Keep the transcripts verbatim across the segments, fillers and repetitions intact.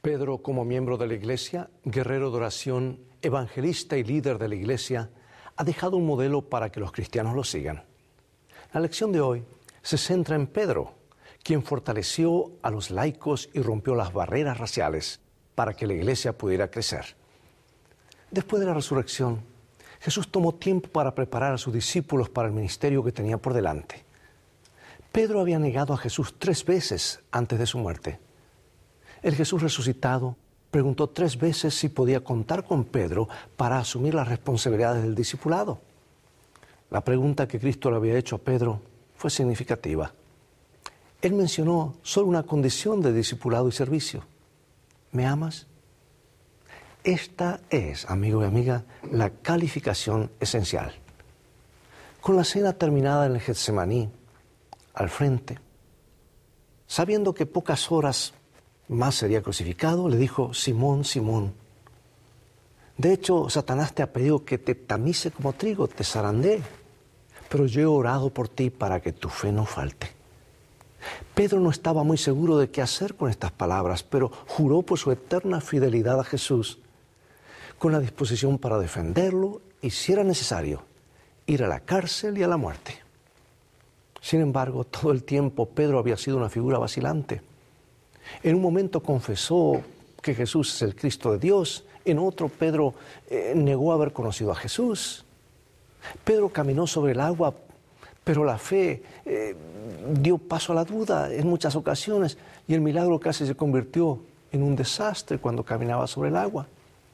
Pedro, como miembro de la Iglesia, guerrero de oración, evangelista y líder de la Iglesia, ha dejado un modelo para que los cristianos lo sigan. La lección de hoy se centra en Pedro, quien fortaleció a los laicos y rompió las barreras raciales para que la Iglesia pudiera crecer. Después de la resurrección, Jesús tomó tiempo para preparar a sus discípulos para el ministerio que tenía por delante. Pedro había negado a Jesús tres veces antes de su muerte. El Jesús resucitado preguntó tres veces si podía contar con Pedro para asumir las responsabilidades del discipulado. La pregunta que Cristo le había hecho a Pedro fue significativa. Él mencionó solo una condición de discipulado y servicio. ¿Me amas? Esta es, amigo y amiga, la calificación esencial. Con la cena terminada en el Getsemaní, al frente, sabiendo que pocas horas más sería crucificado, le dijo: Simón, Simón, de hecho, Satanás te ha pedido que te tamice como trigo, te zarandee, pero yo he orado por ti para que tu fe no falte. Pedro no estaba muy seguro de qué hacer con estas palabras, pero juró por su eterna fidelidad a Jesús, con la disposición para defenderlo y, si era necesario, ir a la cárcel y a la muerte. Sin embargo, todo el tiempo Pedro había sido una figura vacilante. En un momento confesó que Jesús es el Cristo de Dios, en otro Pedro eh, negó haber conocido a Jesús. Pedro caminó sobre el agua, pero la fe eh, dio paso a la duda en muchas ocasiones y el milagro casi se convirtió en un desastre cuando caminaba sobre el agua.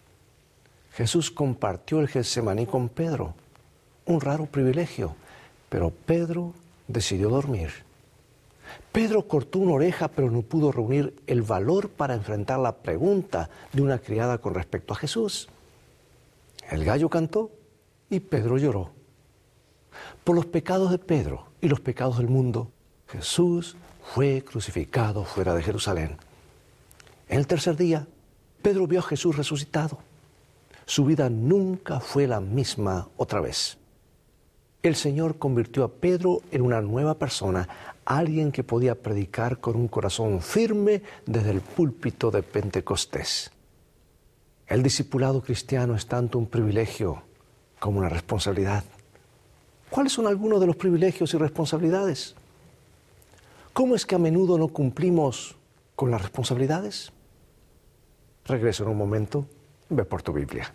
Jesús compartió el Getsemaní con Pedro, un raro privilegio, pero Pedro decidió dormir. Pedro cortó una oreja, pero no pudo reunir el valor para enfrentar la pregunta de una criada con respecto a Jesús. El gallo cantó y Pedro lloró. Por los pecados de Pedro y los pecados del mundo, Jesús fue crucificado fuera de Jerusalén. En el tercer día, Pedro vio a Jesús resucitado. Su vida nunca fue la misma otra vez. El Señor convirtió a Pedro en una nueva persona, alguien que podía predicar con un corazón firme desde el púlpito de Pentecostés. El discipulado cristiano es tanto un privilegio como una responsabilidad. ¿Cuáles son algunos de los privilegios y responsabilidades? ¿Cómo es que a menudo no cumplimos con las responsabilidades? Regreso en un momento. Ve por tu Biblia.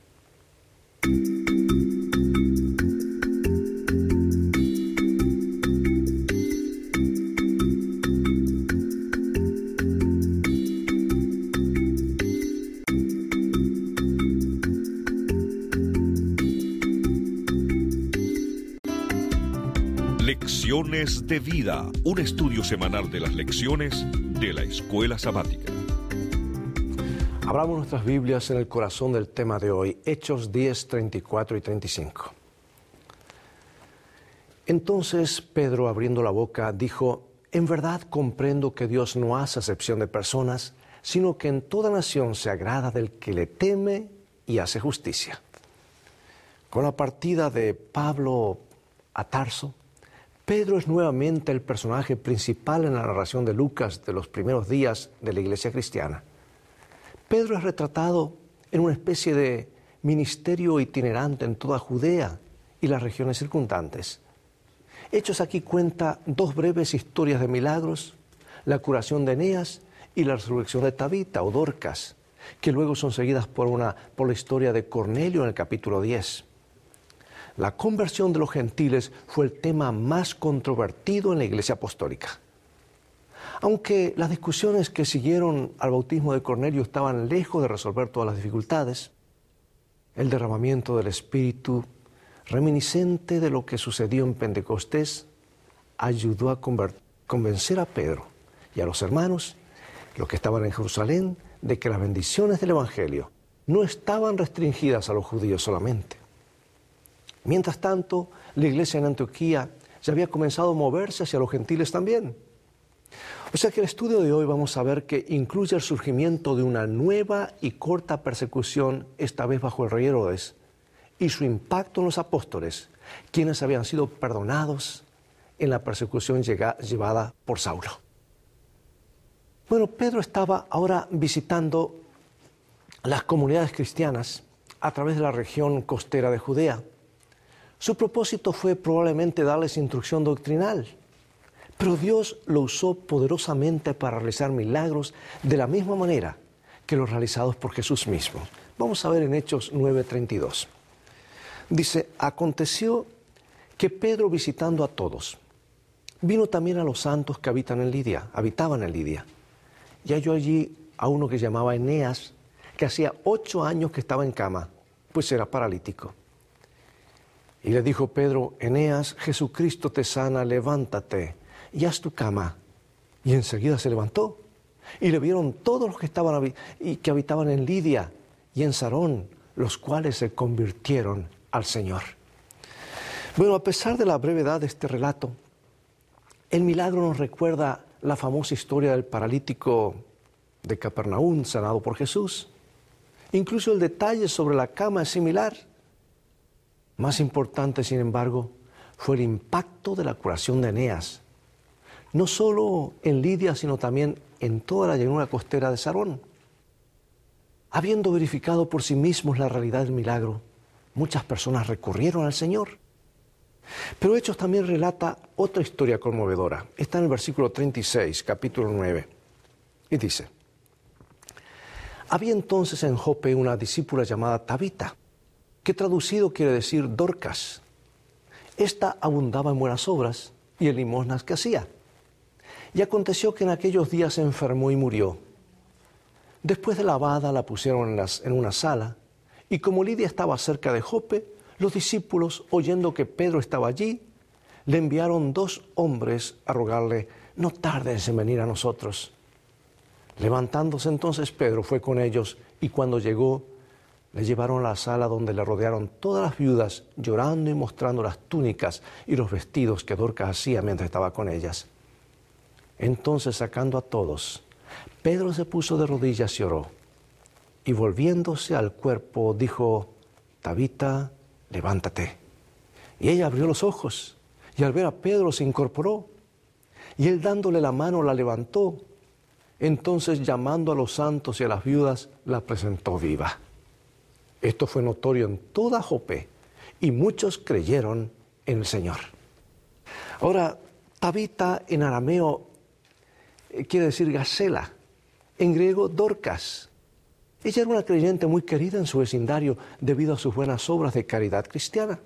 Lecciones de Vida, un estudio semanal de las lecciones de la Escuela Sabática. Abramos nuestras Biblias en el corazón del tema de hoy, Hechos diez, treinta y cuatro y treinta y cinco. Entonces Pedro, abriendo la boca, dijo: En verdad comprendo que Dios no hace acepción de personas, sino que en toda nación se agrada del que le teme y hace justicia. Con la partida de Pablo a Tarso, Pedro es nuevamente el personaje principal en la narración de Lucas de los primeros días de la iglesia cristiana. Pedro es retratado en una especie de ministerio itinerante en toda Judea y las regiones circundantes. Hechos aquí cuenta dos breves historias de milagros, la curación de Eneas y la resurrección de Tabita o Dorcas, que luego son seguidas por, una, por la historia de Cornelio en el capítulo diez. La conversión de los gentiles fue el tema más controvertido en la iglesia apostólica. Aunque las discusiones que siguieron al bautismo de Cornelio estaban lejos de resolver todas las dificultades, el derramamiento del Espíritu, reminiscente de lo que sucedió en Pentecostés, ayudó a convencer a Pedro y a los hermanos, los que estaban en Jerusalén, de que las bendiciones del Evangelio no estaban restringidas a los judíos solamente. Mientras tanto, la iglesia en Antioquía ya había comenzado a moverse hacia los gentiles también. O sea que el estudio de hoy vamos a ver que incluye el surgimiento de una nueva y corta persecución, esta vez bajo el rey Herodes, y su impacto en los apóstoles, quienes habían sido perdonados en la persecución llevada por Saulo. Bueno, Pedro estaba ahora visitando las comunidades cristianas a través de la región costera de Judea. Su propósito fue probablemente darles instrucción doctrinal, pero Dios lo usó poderosamente para realizar milagros de la misma manera que los realizados por Jesús mismo. Vamos a ver en Hechos nueve treinta y dos. Dice, aconteció que Pedro, visitando a todos, vino también a los santos que habitan en Lidia, habitaban en Lidia, y halló allí a uno que llamaba Eneas, que hacía ocho años que estaba en cama, pues era paralítico. Y le dijo Pedro, Eneas, Jesucristo te sana, levántate y haz tu cama. Y enseguida se levantó. Y le vieron todos los que estaban y que habitaban en Lidia y en Sarón, los cuales se convirtieron al Señor. Bueno, a pesar de la brevedad de este relato, el milagro nos recuerda la famosa historia del paralítico de Capernaum, sanado por Jesús. Incluso el detalle sobre la cama es similar. Más importante, sin embargo, fue el impacto de la curación de Eneas, no solo en Lidia, sino también en toda la llanura costera de Sarón. Habiendo verificado por sí mismos la realidad del milagro, muchas personas recurrieron al Señor. Pero Hechos también relata otra historia conmovedora. Está en el versículo treinta y seis, capítulo nueve, y dice, había entonces en Jope una discípula llamada Tabita, que traducido quiere decir Dorcas. Esta abundaba en buenas obras y en limosnas que hacía. Y aconteció que en aquellos días se enfermó y murió. Después de lavada la pusieron en, las, en una sala, y como Lidia estaba cerca de Jope, los discípulos, oyendo que Pedro estaba allí, le enviaron dos hombres a rogarle, no tardes en venir a nosotros. Levantándose entonces Pedro fue con ellos, y cuando llegó, le llevaron a la sala donde le rodearon todas las viudas, llorando y mostrando las túnicas y los vestidos que Dorcas hacía mientras estaba con ellas. Entonces, sacando a todos, Pedro se puso de rodillas y oró, y volviéndose al cuerpo dijo, Tabita, levántate. Y ella abrió los ojos, y al ver a Pedro se incorporó, y él dándole la mano la levantó. Entonces, llamando a los santos y a las viudas, la presentó viva. Esto fue notorio en toda Jope, y muchos creyeron en el Señor. Ahora, Tabita en arameo eh, quiere decir gacela, en griego Dorcas. Ella era una creyente muy querida en su vecindario debido a sus buenas obras de caridad cristiana.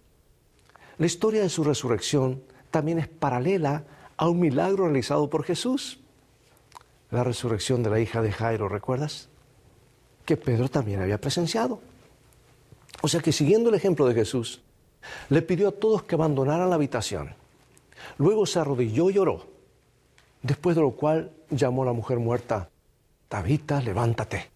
La historia de su resurrección también es paralela a un milagro realizado por Jesús. La resurrección de la hija de Jairo, ¿recuerdas? Que Pedro también había presenciado. O sea que siguiendo el ejemplo de Jesús, le pidió a todos que abandonaran la habitación. Luego se arrodilló y oró, después de lo cual llamó a la mujer muerta, Tabita, levántate.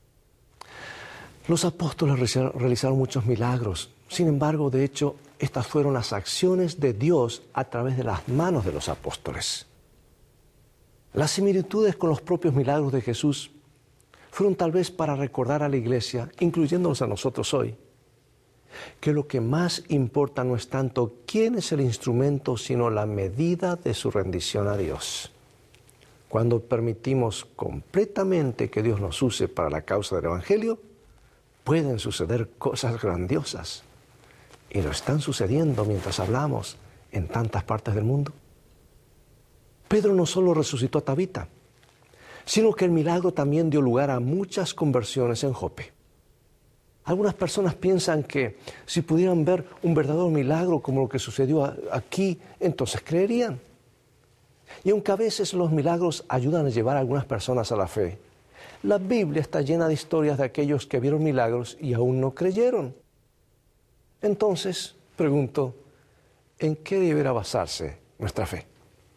Los apóstoles realizaron muchos milagros. Sin embargo, de hecho, estas fueron las acciones de Dios a través de las manos de los apóstoles. Las similitudes con los propios milagros de Jesús fueron tal vez para recordar a la iglesia, incluyéndonos a nosotros hoy, que lo que más importa no es tanto quién es el instrumento, sino la medida de su rendición a Dios. Cuando permitimos completamente que Dios nos use para la causa del Evangelio, pueden suceder cosas grandiosas. Y lo están sucediendo mientras hablamos en tantas partes del mundo. Pedro no solo resucitó a Tabita, sino que el milagro también dio lugar a muchas conversiones en Jope. Algunas personas piensan que si pudieran ver un verdadero milagro como lo que sucedió aquí, entonces creerían. Y aunque a veces los milagros ayudan a llevar a algunas personas a la fe, la Biblia está llena de historias de aquellos que vieron milagros y aún no creyeron. Entonces, pregunto, ¿en qué deberá basarse nuestra fe?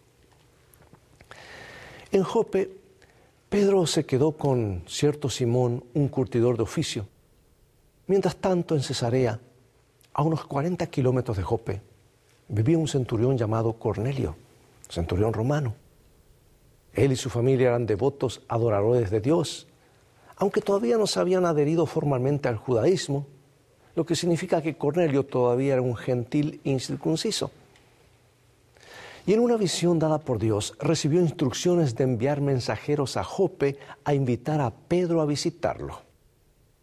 En Jope, Pedro se quedó con cierto Simón, un curtidor de oficio. Mientras tanto, en Cesarea, a unos cuarenta kilómetros de Jope, vivía un centurión llamado Cornelio, centurión romano. Él y su familia eran devotos adoradores de Dios, aunque todavía no se habían adherido formalmente al judaísmo, lo que significa que Cornelio todavía era un gentil incircunciso. Y en una visión dada por Dios, recibió instrucciones de enviar mensajeros a Jope a invitar a Pedro a visitarlo.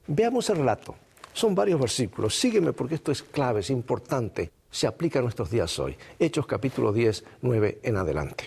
Veamos el relato. Son varios versículos. Sígueme porque esto es clave, es importante. Se aplica a nuestros días hoy. Hechos capítulo diez, nueve en adelante.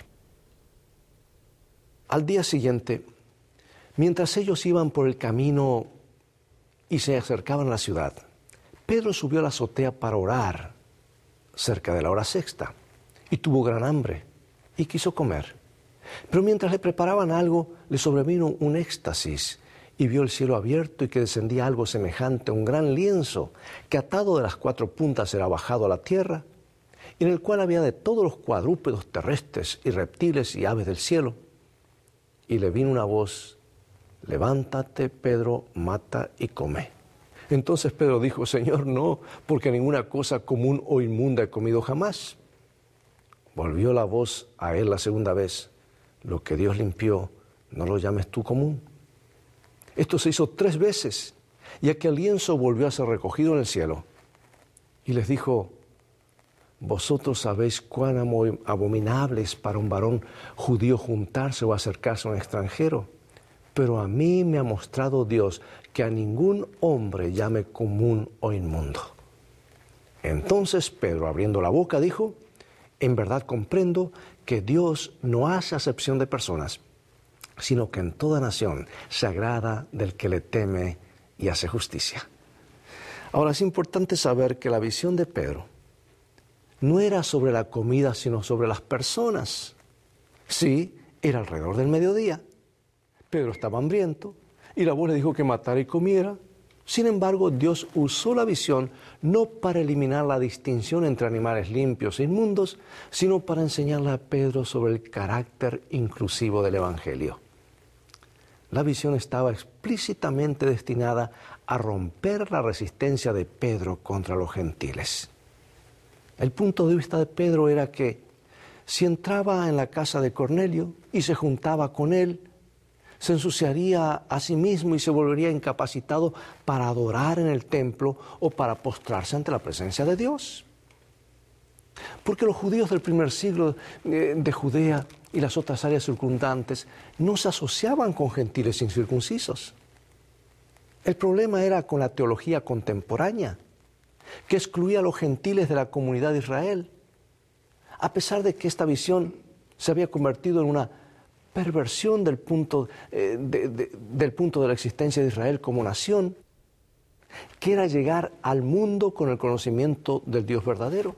Al día siguiente, mientras ellos iban por el camino y se acercaban a la ciudad, Pedro subió a la azotea para orar cerca de la hora sexta y tuvo gran hambre y quiso comer. Pero mientras le preparaban algo, le sobrevino un éxtasis y vio el cielo abierto y que descendía algo semejante a un gran lienzo que atado de las cuatro puntas era bajado a la tierra, en el cual había de todos los cuadrúpedos terrestres y reptiles y aves del cielo. Y le vino una voz: levántate, Pedro, mata y come. Entonces Pedro dijo: Señor, no, porque ninguna cosa común o inmunda he comido jamás. Volvió la voz a él la segunda vez: lo que Dios limpió, no lo llames tú común. Esto se hizo tres veces, y aquel lienzo volvió a ser recogido en el cielo. Y les dijo: vosotros sabéis cuán abominable es para un varón judío juntarse o acercarse a un extranjero, pero a mí me ha mostrado Dios que a ningún hombre llame común o inmundo. Entonces Pedro, abriendo la boca, dijo: en verdad comprendo que Dios no hace acepción de personas, sino que en toda nación se agrada del que le teme y hace justicia. Ahora, es importante saber que la visión de Pedro no era sobre la comida, sino sobre las personas. Sí, era alrededor del mediodía. Pedro estaba hambriento y la voz le dijo que matara y comiera. Sin embargo, Dios usó la visión no para eliminar la distinción entre animales limpios e inmundos, sino para enseñarle a Pedro sobre el carácter inclusivo del Evangelio. La visión estaba explícitamente destinada a romper la resistencia de Pedro contra los gentiles. El punto de vista de Pedro era que si entraba en la casa de Cornelio y se juntaba con él, se ensuciaría a sí mismo y se volvería incapacitado para adorar en el templo o para postrarse ante la presencia de Dios. Porque los judíos del primer siglo de Judea y las otras áreas circundantes no se asociaban con gentiles incircuncisos. El problema era con la teología contemporánea, que excluía a los gentiles de la comunidad de Israel, a pesar de que esta visión se había convertido en una perversión del punto, eh, de, de, del punto de la existencia de Israel como nación, que era llegar al mundo con el conocimiento del Dios verdadero.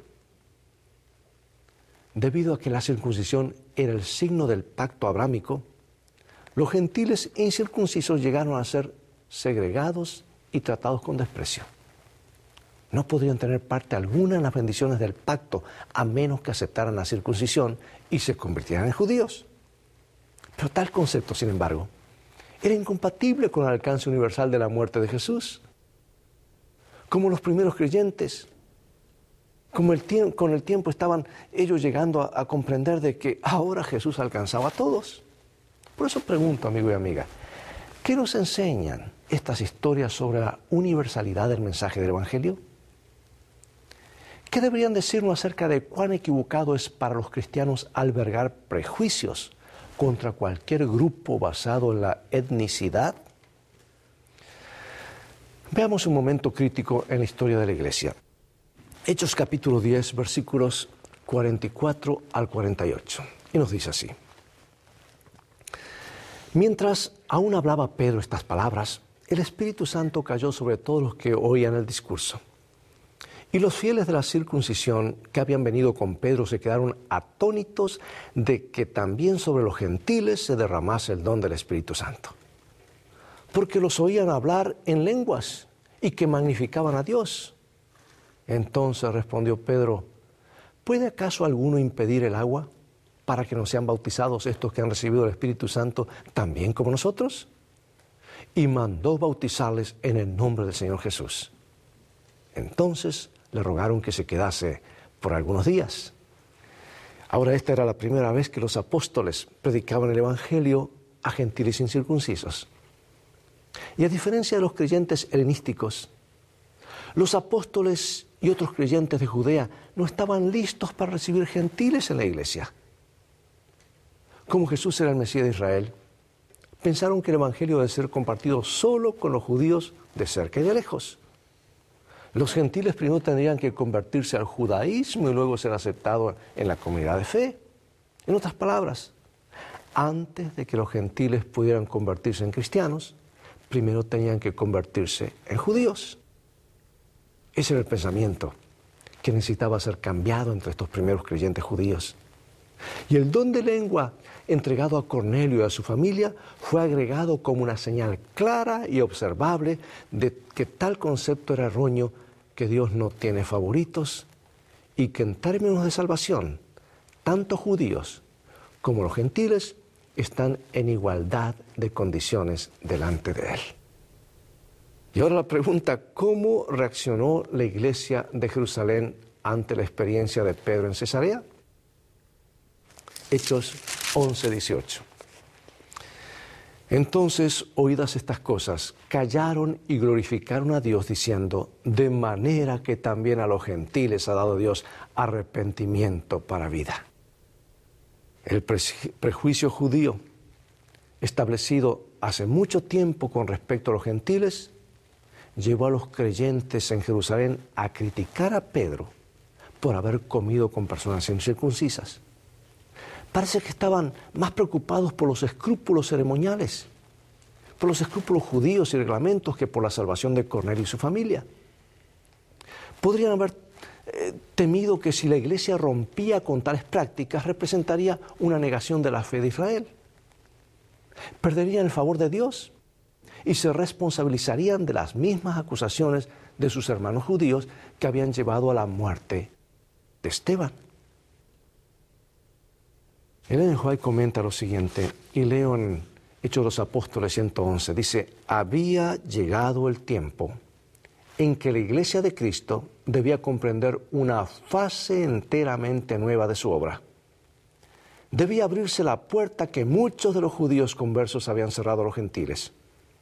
Debido a que la circuncisión era el signo del pacto abrámico, los gentiles incircuncisos llegaron a ser segregados y tratados con desprecio. No podrían tener parte alguna en las bendiciones del pacto a menos que aceptaran la circuncisión y se convirtieran en judíos. Pero tal concepto, sin embargo, era incompatible con el alcance universal de la muerte de Jesús. Como los primeros creyentes, como el tie- con el tiempo estaban ellos llegando a, a comprender de que ahora Jesús alcanzaba a todos. Por eso pregunto, amigo y amiga, ¿qué nos enseñan estas historias sobre la universalidad del mensaje del Evangelio? ¿Qué deberían decirnos acerca de cuán equivocado es para los cristianos albergar prejuicios contra cualquier grupo basado en la etnicidad? Veamos un momento crítico en la historia de la Iglesia. Hechos capítulo diez, versículos cuarenta y cuatro al cuarenta y ocho. Y nos dice así: mientras aún hablaba Pedro estas palabras, el Espíritu Santo cayó sobre todos los que oían el discurso. Y los fieles de la circuncisión que habían venido con Pedro se quedaron atónitos de que también sobre los gentiles se derramase el don del Espíritu Santo. Porque los oían hablar en lenguas y que magnificaban a Dios. Entonces respondió Pedro: ¿puede acaso alguno impedir el agua para que no sean bautizados estos que han recibido el Espíritu Santo también como nosotros? Y mandó bautizarles en el nombre del Señor Jesús. Entonces le rogaron que se quedase por algunos días. Ahora, esta era la primera vez que los apóstoles predicaban el Evangelio a gentiles incircuncisos. Y a diferencia de los creyentes helenísticos, los apóstoles y otros creyentes de Judea no estaban listos para recibir gentiles en la iglesia. Como Jesús era el Mesías de Israel, pensaron que el Evangelio debe ser compartido solo con los judíos de cerca y de lejos. Los gentiles primero tendrían que convertirse al judaísmo y luego ser aceptados en la comunidad de fe. En otras palabras, antes de que los gentiles pudieran convertirse en cristianos, primero tenían que convertirse en judíos. Ese era el pensamiento que necesitaba ser cambiado entre estos primeros creyentes judíos. Y el don de lengua entregado a Cornelio y a su familia fue agregado como una señal clara y observable de que tal concepto era erróneo, que Dios no tiene favoritos y que en términos de salvación, tanto judíos como los gentiles están en igualdad de condiciones delante de Él. Y ahora la pregunta, ¿cómo reaccionó la iglesia de Jerusalén ante la experiencia de Pedro en Cesarea? Hechos once, dieciocho. Entonces, oídas estas cosas, callaron y glorificaron a Dios diciendo, de manera que también a los gentiles ha dado Dios arrepentimiento para vida. El prejuicio judío establecido hace mucho tiempo con respecto a los gentiles llevó a los creyentes en Jerusalén a criticar a Pedro por haber comido con personas incircuncisas. Parece que estaban más preocupados por los escrúpulos ceremoniales, por los escrúpulos judíos y reglamentos que por la salvación de Cornelio y su familia. Podrían haber eh, temido que si la iglesia rompía con tales prácticas representaría una negación de la fe de Israel. Perderían el favor de Dios y se responsabilizarían de las mismas acusaciones de sus hermanos judíos que habían llevado a la muerte de Esteban. Ellen White comenta lo siguiente, y leo en Hechos de los Apóstoles ciento once, dice, había llegado el tiempo en que la iglesia de Cristo debía comprender una fase enteramente nueva de su obra. Debía abrirse la puerta que muchos de los judíos conversos habían cerrado a los gentiles.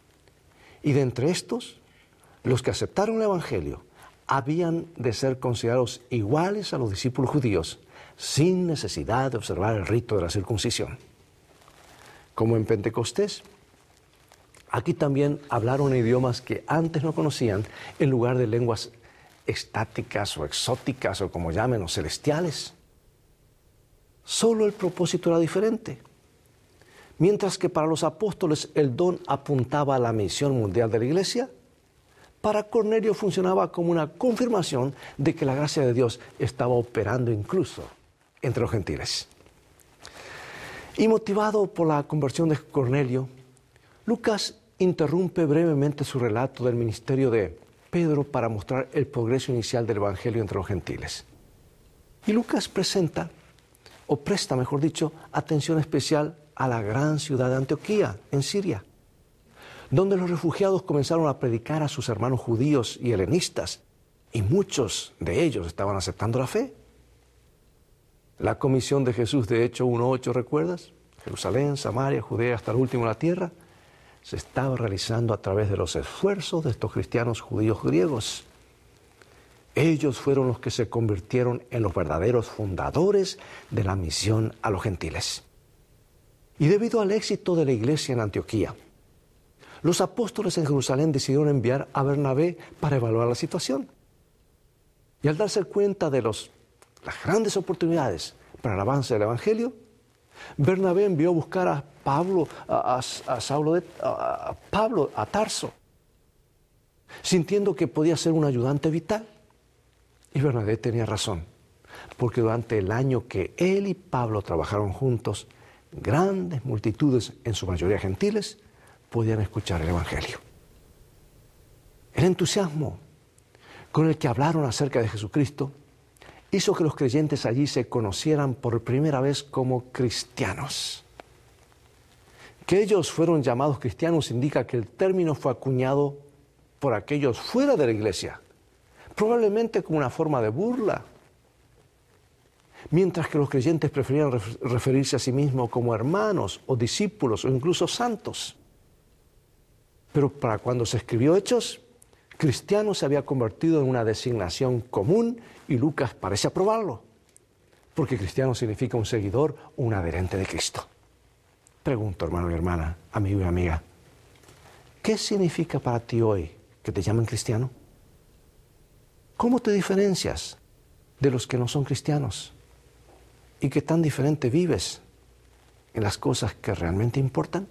Y de entre estos, los que aceptaron el Evangelio habían de ser considerados iguales a los discípulos judíos, sin necesidad de observar el rito de la circuncisión. Como en Pentecostés, aquí también hablaron idiomas que antes no conocían en lugar de lenguas estáticas o exóticas o como llamen, o celestiales. Solo el propósito era diferente. Mientras que para los apóstoles el don apuntaba a la misión mundial de la iglesia, para Cornelio funcionaba como una confirmación de que la gracia de Dios estaba operando incluso entre los gentiles. Y motivado por la conversión de Cornelio, Lucas interrumpe brevemente su relato del ministerio de Pedro para mostrar el progreso inicial del Evangelio entre los gentiles. Y Lucas presenta, o presta, mejor dicho, atención especial a la gran ciudad de Antioquía, en Siria, donde los refugiados comenzaron a predicar a sus hermanos judíos y helenistas, y muchos de ellos estaban aceptando la fe. La comisión de Jesús de Hechos uno ocho, ¿recuerdas? Jerusalén, Samaria, Judea, hasta el último de la tierra, se estaba realizando a través de los esfuerzos de estos cristianos judíos griegos. Ellos fueron los que se convirtieron en los verdaderos fundadores de la misión a los gentiles. Y debido al éxito de la iglesia en Antioquía, los apóstoles en Jerusalén decidieron enviar a Bernabé para evaluar la situación. Y al darse cuenta de los las grandes oportunidades para el avance del Evangelio, Bernabé envió a buscar a Pablo, a, a, a, Saulo de, a, a Pablo, a Tarso, sintiendo que podía ser un ayudante vital. Y Bernabé tenía razón, porque durante el año que él y Pablo trabajaron juntos, grandes multitudes, en su mayoría gentiles, podían escuchar el Evangelio. El entusiasmo con el que hablaron acerca de Jesucristo hizo que los creyentes allí se conocieran por primera vez como cristianos. Que ellos fueron llamados cristianos indica que el término fue acuñado por aquellos fuera de la iglesia, probablemente como una forma de burla, mientras que los creyentes preferían referirse a sí mismos como hermanos o discípulos o incluso santos. Pero para cuando se escribió Hechos, cristiano se había convertido en una designación común y Lucas parece aprobarlo, porque cristiano significa un seguidor o un adherente de Cristo. Pregunto, hermano y hermana, amigo y amiga, ¿qué significa para ti hoy que te llamen cristiano? ¿Cómo te diferencias de los que no son cristianos? ¿Y qué tan diferente vives en las cosas que realmente importan?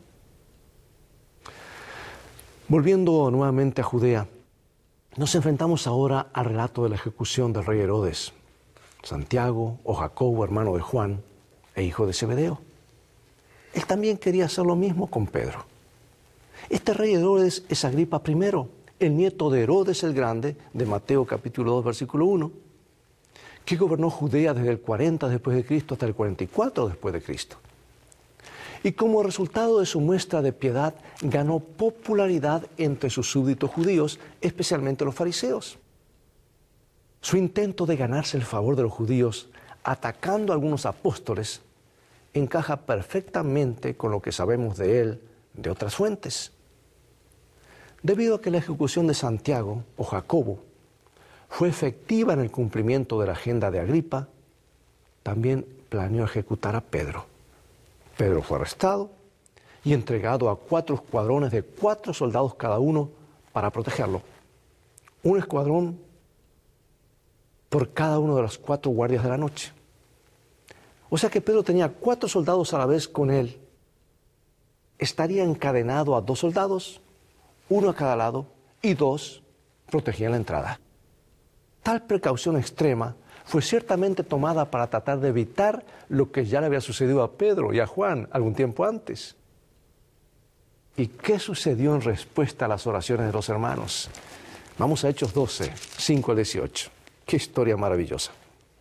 Volviendo nuevamente a Judea, nos enfrentamos ahora al relato de la ejecución del rey Herodes, Santiago o Jacobo, hermano de Juan e hijo de Zebedeo. Él también quería hacer lo mismo con Pedro. Este rey Herodes es Agripa primero, el nieto de Herodes el Grande, de Mateo capítulo dos, versículo uno, que gobernó Judea desde el cuarenta después de Cristo hasta el cuarenta y cuatro después de Cristo. Y como resultado de su muestra de piedad, ganó popularidad entre sus súbditos judíos, especialmente los fariseos. Su intento de ganarse el favor de los judíos, atacando a algunos apóstoles, encaja perfectamente con lo que sabemos de él de otras fuentes. Debido a que la ejecución de Santiago o Jacobo fue efectiva en el cumplimiento de la agenda de Agripa, también planeó ejecutar a Pedro. Pedro fue arrestado y entregado a cuatro escuadrones de cuatro soldados cada uno para protegerlo. Un escuadrón por cada uno de los cuatro guardias de la noche. O sea que Pedro tenía cuatro soldados a la vez con él. Estaría encadenado a dos soldados, uno a cada lado, y dos protegían la entrada. Tal precaución extrema fue ciertamente tomada para tratar de evitar lo que ya le había sucedido a Pedro y a Juan algún tiempo antes. ¿Y qué sucedió en respuesta a las oraciones de los hermanos? Vamos a Hechos doce, cinco al dieciocho. Qué historia maravillosa.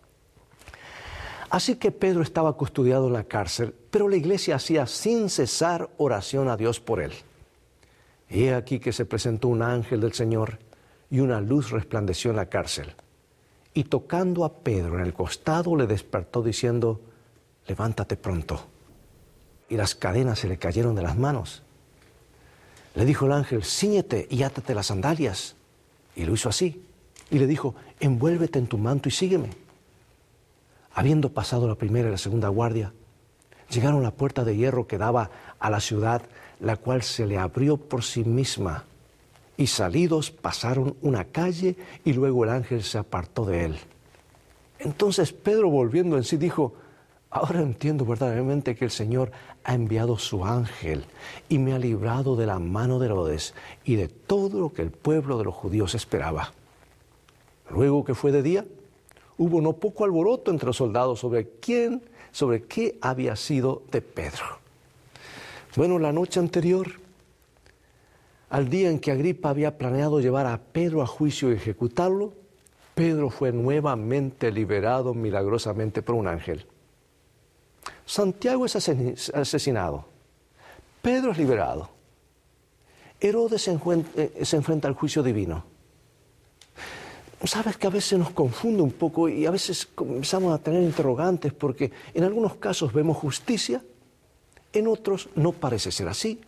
Así que Pedro estaba custodiado en la cárcel, pero la iglesia hacía sin cesar oración a Dios por él. Y he aquí que se presentó un ángel del Señor y una luz resplandeció en la cárcel. Y tocando a Pedro en el costado le despertó diciendo, levántate pronto. Y las cadenas se le cayeron de las manos. Le dijo el ángel, cíñete y átate las sandalias. Y lo hizo así. Y le dijo, envuélvete en tu manto y sígueme. Habiendo pasado la primera y la segunda guardia, llegaron a la puerta de hierro que daba a la ciudad, la cual se le abrió por sí misma. Y salidos pasaron una calle y luego el ángel se apartó de él. Entonces Pedro, volviendo en sí, dijo, ahora entiendo verdaderamente que el Señor ha enviado su ángel y me ha librado de la mano de Herodes y de todo lo que el pueblo de los judíos esperaba. Luego que fue de día, hubo no poco alboroto entre los soldados sobre quién, sobre qué había sido de Pedro. Bueno, la noche anterior, al día en que Agripa había planeado llevar a Pedro a juicio y ejecutarlo, Pedro fue nuevamente liberado milagrosamente por un ángel. Santiago es asesinado. Pedro es liberado. Herodes se, encuentra, se enfrenta al juicio divino. Sabes que a veces nos confunde un poco y a veces comenzamos a tener interrogantes porque en algunos casos vemos justicia, en otros no parece ser así.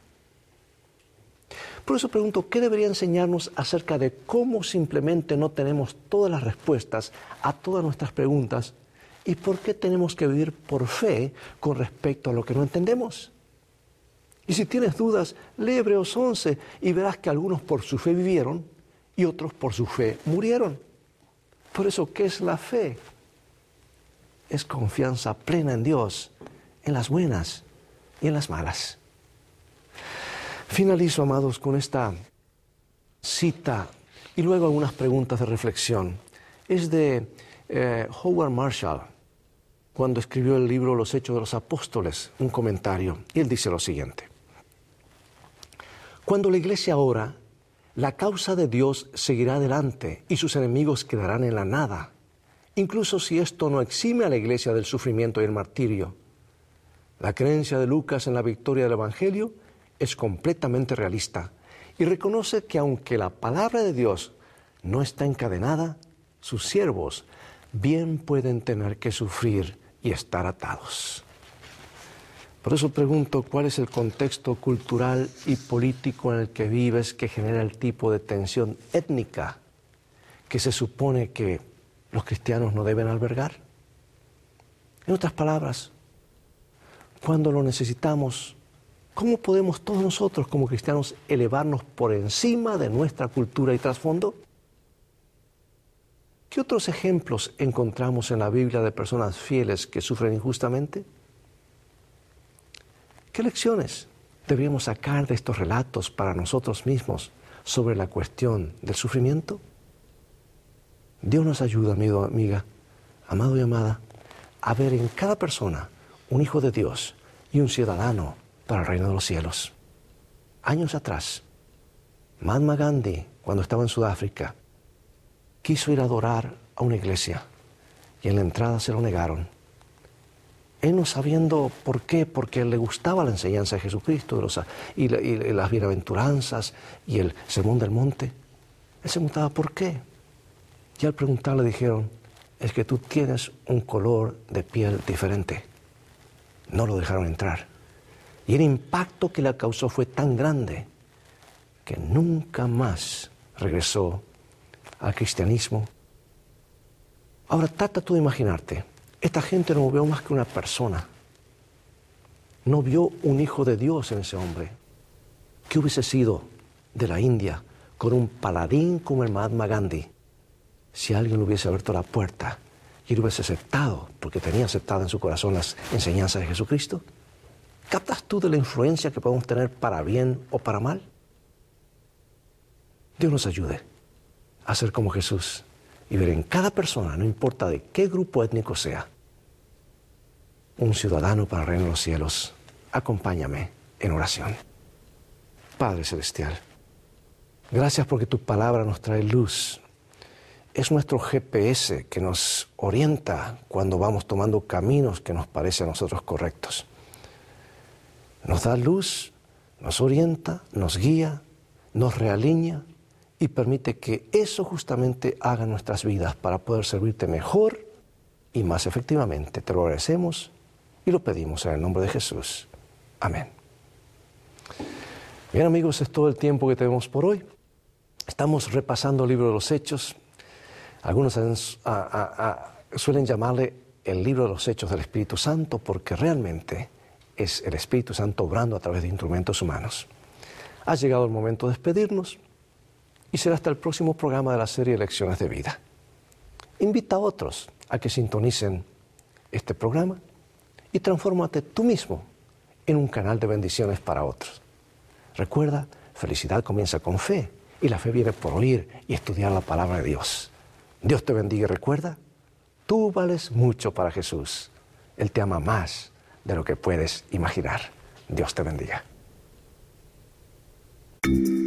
Por eso pregunto, ¿qué debería enseñarnos acerca de cómo simplemente no tenemos todas las respuestas a todas nuestras preguntas y por qué tenemos que vivir por fe con respecto a lo que no entendemos? Y si tienes dudas, lee Hebreos once y verás que algunos por su fe vivieron y otros por su fe murieron. Por eso, ¿qué es la fe? Es confianza plena en Dios, en las buenas y en las malas. Finalizo, amados, con esta cita y luego algunas preguntas de reflexión. Es de eh, Howard Marshall, cuando escribió el libro Los Hechos de los Apóstoles, un comentario, y él dice lo siguiente. Cuando la iglesia ora, la causa de Dios seguirá adelante y sus enemigos quedarán en la nada, incluso si esto no exime a la iglesia del sufrimiento y el martirio. La creencia de Lucas en la victoria del Evangelio es completamente realista y reconoce que aunque la palabra de Dios no está encadenada, sus siervos bien pueden tener que sufrir y estar atados. Por eso pregunto, ¿cuál es el contexto cultural y político en el que vives que genera el tipo de tensión étnica que se supone que los cristianos no deben albergar? En otras palabras, cuando lo necesitamos, ¿Cómo podemos todos nosotros como cristianos elevarnos por encima de nuestra cultura y trasfondo? ¿Qué otros ejemplos encontramos en la Biblia de personas fieles que sufren injustamente? ¿Qué lecciones deberíamos sacar de estos relatos para nosotros mismos sobre la cuestión del sufrimiento? Dios nos ayuda, amigo, amiga, amado y amada, a ver en cada persona un hijo de Dios y un ciudadano para el reino de los cielos. Años atrás, Mahatma Gandhi, cuando estaba en Sudáfrica, quiso ir a adorar a una iglesia y en la entrada se lo negaron. Él no sabiendo por qué, porque le gustaba la enseñanza de Jesucristo de los, y, la, y las bienaventuranzas y el sermón del monte. Él se preguntaba por qué. Y al preguntar le dijeron, es que tú tienes un color de piel diferente. No lo dejaron entrar. Y el impacto que le causó fue tan grande que nunca más regresó al cristianismo. Ahora trata tú de imaginarte, esta gente no vio más que una persona, no vio un hijo de Dios en ese hombre. ¿Qué hubiese sido de la India con un paladín como el Mahatma Gandhi si alguien le hubiese abierto la puerta y lo hubiese aceptado, porque tenía aceptado en su corazón las enseñanzas de Jesucristo? ¿Captas tú de la influencia que podemos tener para bien o para mal? Dios nos ayude a ser como Jesús y ver en cada persona, no importa de qué grupo étnico sea, un ciudadano para el reino de los cielos. Acompáñame en oración. Padre Celestial, gracias porque tu palabra nos trae luz. Es nuestro G P S que nos orienta cuando vamos tomando caminos que nos parecen a nosotros correctos. Nos da luz, nos orienta, nos guía, nos realinea y permite que eso justamente haga nuestras vidas para poder servirte mejor y más efectivamente. Te lo agradecemos y lo pedimos en el nombre de Jesús. Amén. Bien, amigos, es todo el tiempo que tenemos por hoy. Estamos repasando el libro de los Hechos. Algunos a, a, a, suelen llamarle el libro de los Hechos del Espíritu Santo porque realmente es el Espíritu Santo obrando a través de instrumentos humanos. Ha llegado el momento de despedirnos y será hasta el próximo programa de la serie Lecciones de Vida. Invita a otros a que sintonicen este programa y transfórmate tú mismo en un canal de bendiciones para otros. Recuerda, felicidad comienza con fe y la fe viene por oír y estudiar la palabra de Dios. Dios te bendiga y recuerda, tú vales mucho para Jesús. Él te ama más de lo que puedes imaginar. Dios te bendiga.